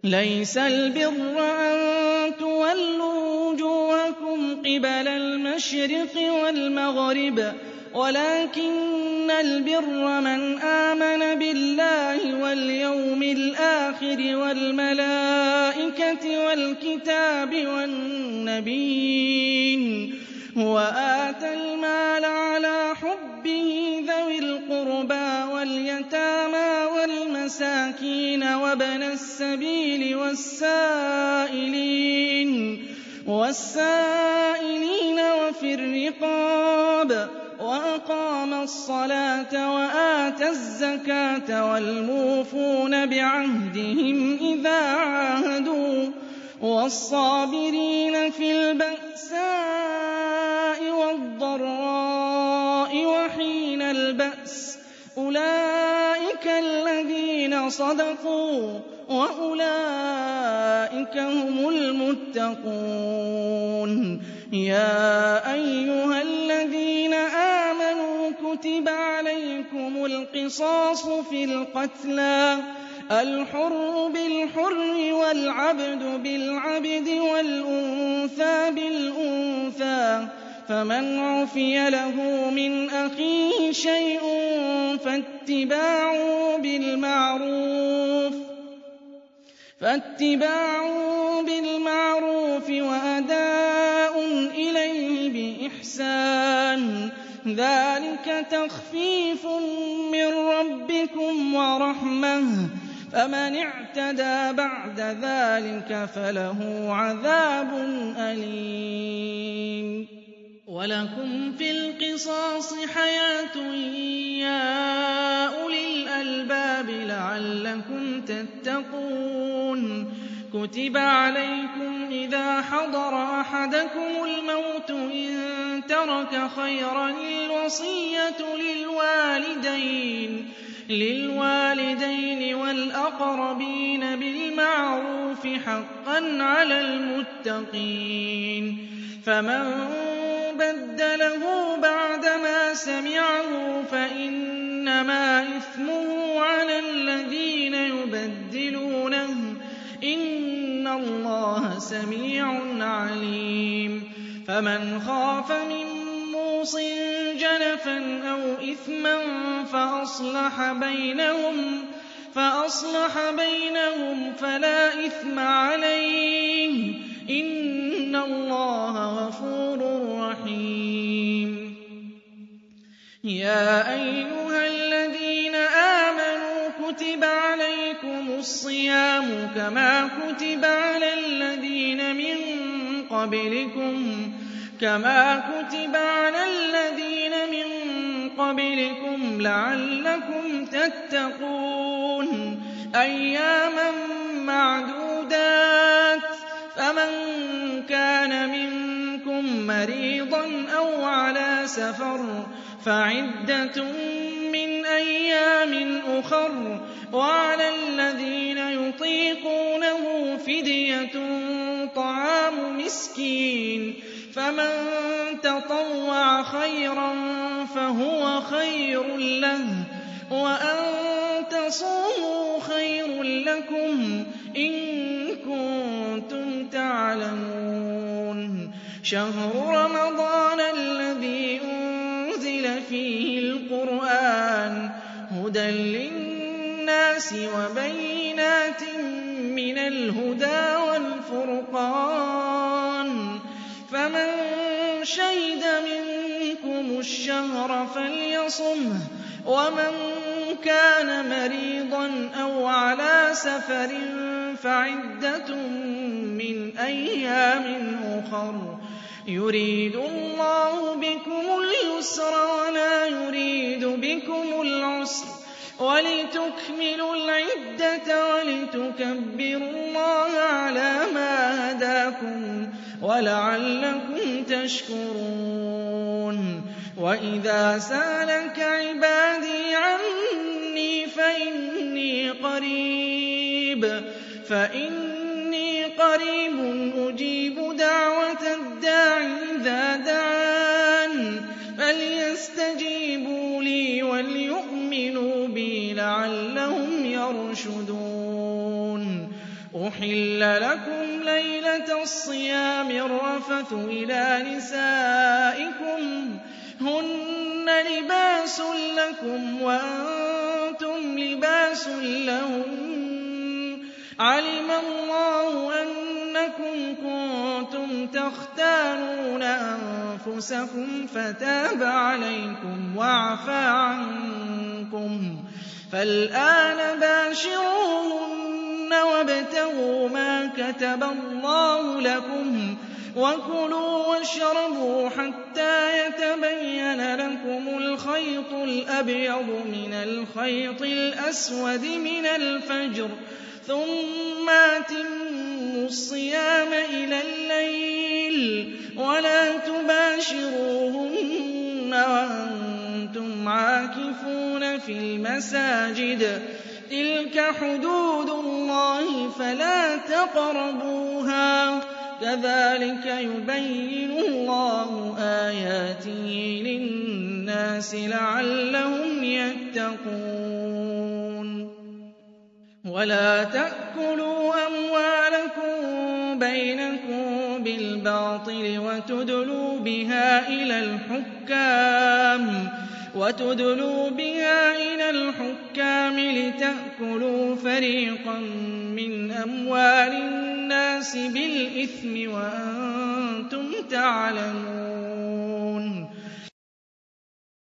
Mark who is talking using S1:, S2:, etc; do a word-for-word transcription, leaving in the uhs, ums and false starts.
S1: لَيْسَ الْبِرَّ أَن تُوَلُّوا وُجُوهَكُمْ قِبَلَ الْمَشْرِقِ وَالْمَغْرِبِ وَلَٰكِنَّ الْبِرَّ مَنْ آمَنَ بِاللَّهِ وَالْيَوْمِ الْآخِرِ وَالْمَلَائِكَةِ وَالْكِتَابِ وَالنَّبِيِّينَ وَآتَى الْمَالَ عَلَىٰ حُبِّهِ ذَوِي الْقُرْبَىٰ وَالْيَتَامَىٰ وَالْمَسَاكِينَ وَابْنَ السَّبِيلِ وَالسَّائِلِينَ وَالسَّائِلِينَ وَفِي الرِّقَابِ وَأَقَامَ الصَّلَاةَ وَآتَى الزَّكَاةَ وَالْمُوفُونَ بِعَهْدِهِمْ إِذَا عَاهَدُوا وَالصَّابِرِينَ فِي الْبَأْسَاءِ وَالضَّرَّاءِ وَحِينَ الْبَأْسِ ۗ أُولَٰئِكَ الَّذِينَ صَدَقُوا وَأُولَٰئِكَ هُمُ الْمُتَّقُونَ. يَا أَيُّهَا الَّذِينَ آمَنُوا كُتِبَ عَلَيْكُمُ الْقِصَاصُ فِي الْقَتْلَى الْحُرُّ بِالْحُرِّ وَالْعَبْدُ بِالْعَبْدِ وَالْأُنثَىٰ بِالْأُنثَىٰ، فَمَنْ عُفِيَ لَهُ مِنْ أَخِيهِ شَيْءٌ فَاتِّبَاعٌ بِالْمَعْرُوفِ فَاتِّبَاعٌ بِالْمَعْرُوفِ وَأَدَاءٌ إِلَيْهِ بِإِحْسَانٍ ۗ ذَٰلِكَ تَخْفِيفٌ مِّن رَّبِّكُمْ وَرَحْمَةٌ ۗ فَمَنِ اعْتَدَىٰ بَعْدَ ذَٰلِكَ فَلَهُ عَذَابٌ أَلِيمٌ. وَلَكُمْ فِي الْقِصَاصِ حَيَاةٌ يَا أُولِي الْأَلْبَابِ لَعَلَّكُمْ تَتَّقُونَ. كُتِبَ عَلَيْكُمْ إِذَا حَضَرَ أَحَدَكُمُ الْمَوْتُ إِن تَرَكَ خَيْرًا الْوَصِيَّةُ لِلْوَالِدَيْنِ لِلْوَالِدَيْنِ وَالْأَقْرَبِينَ بِالْمَعْرُوفِ حَقًّا عَلَى الْمُتَّقِينَ. فَمَن بَدَّلَهُ بَعْدَمَا سَمِعَهُ فَإِنَّمَا إِثْمُهُ عَلَى الَّذِينَ يُبَدِّلُونَهُ ۗ إِنَّ اللَّهَ سَمِيعٌ عَلِيمٌ. فَمَنْ خَافَ مِن مُّوصٍ جَنَفًا أَوْ إِثْمًا فَأَصْلَحَ بَيْنَهُمْ فَأَصْلَحَ بَيْنَهُمْ فَلَا إِثْمَ عَلَيْهِ ۚ إِنَّ اللَّهَ غَفُورٌ رَّحِيمٌ. يَا أَيُّهَا الَّذِينَ آمَنُوا كُتِبَ عَلَيْكُمُ الصِّيَامُ كَمَا كُتِبَ عَلَى الَّذِينَ مِن قَبْلِكُمْ كَمَا كُتِبَ عَلَى الَّذِينَ مِن قَبْلِكُمْ لَعَلَّكُمْ تَتَّقُونَ. أَيَّامًا مَّعْدُودَاتٍ، فَمَن كَانَ مِنكُم مَّرِيضًا أَوْ عَلَىٰ سَفَرٍ فَعِدَّةٌ مِّنْ أَيَّامٍ أُخَرَ، وَعَلَى الَّذِينَ يُطِيقُونَهُ فِدْيَةٌ طَعَامُ مِسْكِينٍ، فَمَن تَطَوَّعَ خَيْرًا فَهُوَ خَيْرٌ لَّهُ، وَأَن تَصُومُوا خَيْرٌ لَّكُمْ إِن كُنتُمْ تَعْلَمُونَ. شَهْرُ رَمَضَانَ الَّذِي أُنزِلَ فِيهِ الْقُرْآنُ هُدًى لِّلنَّاسِ وَبَيِّنَاتٍ مِّنَ الْهُدَىٰ وَالْفُرْقَانِ، فَمَن شَهِدَ مِنكُمُ الشَّهْرَ فَلْيَصُمْهُ، وَمَن كَانَ مَرِيضًا أَوْ عَلَىٰ سَفَرٍ فَعِدَّةٌ مِّنْ أَيَّامٍ أُخَرَ، يُرِيدُ اللَّهُ بِكُمُ الْيُسْرَ وَلَا يُرِيدُ بِكُمُ الْعُسْرَ، وَلِتُكْمِلُوا الْعِدَّةَ وَلِتُكَبِّرُوا اللَّهَ عَلَىٰ مَا هَدَاكُمْ وَلَعَلَّكُمْ تَشْكُرُونَ. وَإِذَا سَأَلَكَ عِبَادِي عَنِّي فَإِنِّي قَرِيبٌ فَإِنِّي قَرِيبٌ أُجِيبُ دَعْوَةَ الدَّاعِ إِذَا دَعَانِ، فَلْيَسْتَجِيبُوا لِي وَلْيُؤْمِنُوا بِي لَعَلَّهُمْ يَرْشُدُونَ. أُحِلَّ لَكُمْ لَيْلَةَ الصِّيَامِ الرَّفَثُ إِلَىٰ نِسَائِكُمْ هُنَّ لِبَاسٌ لَّكُمْ وَأَنتُمْ لِبَاسٌ لَّهُنَّ ۗ عَلِمَ اللَّهُ أَنَّكُمْ كُنتُمْ تَخْتَانُونَ أَنفُسَكُمْ فَتَابَ عَلَيْكُمْ وَعَفَا عَنكُمْ ۖ فَالْآنَ بَاشِرُوهُنَّ وَابْتَغُوا مَا كَتَبَ اللَّهُ لَكُمْ ۚ وَكُلُوا وَاشْرَبُوا حَتَّىٰ يَتَبَيَّنَ لَكُمُ الْخَيْطُ الْأَبْيَضُ مِنَ الْخَيْطِ الْأَسْوَدِ مِنَ الْفَجْرِ ۖ ثُمَّ أَتِمُّوا الصِّيَامَ إِلَى اللَّيْلِ ۚ وَلَا تُبَاشِرُوهُنَّ وَأَنتُمْ عَاكِفُونَ فِي الْمَسَاجِدِ ۗ تِلْكَ حُدُودُ اللَّهِ فَلَا تَقْرَبُوهَا ۗ كَذَٰلِكَ يُبَيِّنُ اللَّهُ آيَاتِهِ لِلنَّاسِ لَعَلَّهُمْ يَتَّقُونَ. وَلَا تَأْكُلُوا أَمْوَالَكُم بَيْنَكُم بِالْبَاطِلِ وَتُدْلُوا بِهَا إِلَى الْحُكَّامِ لِتَأْكُلُوا فَرِيقًا مِّنْ أَمْوَالِ النَّاسِ بِالْإِثْمِ وَأَنتُمْ تَعْلَمُونَ.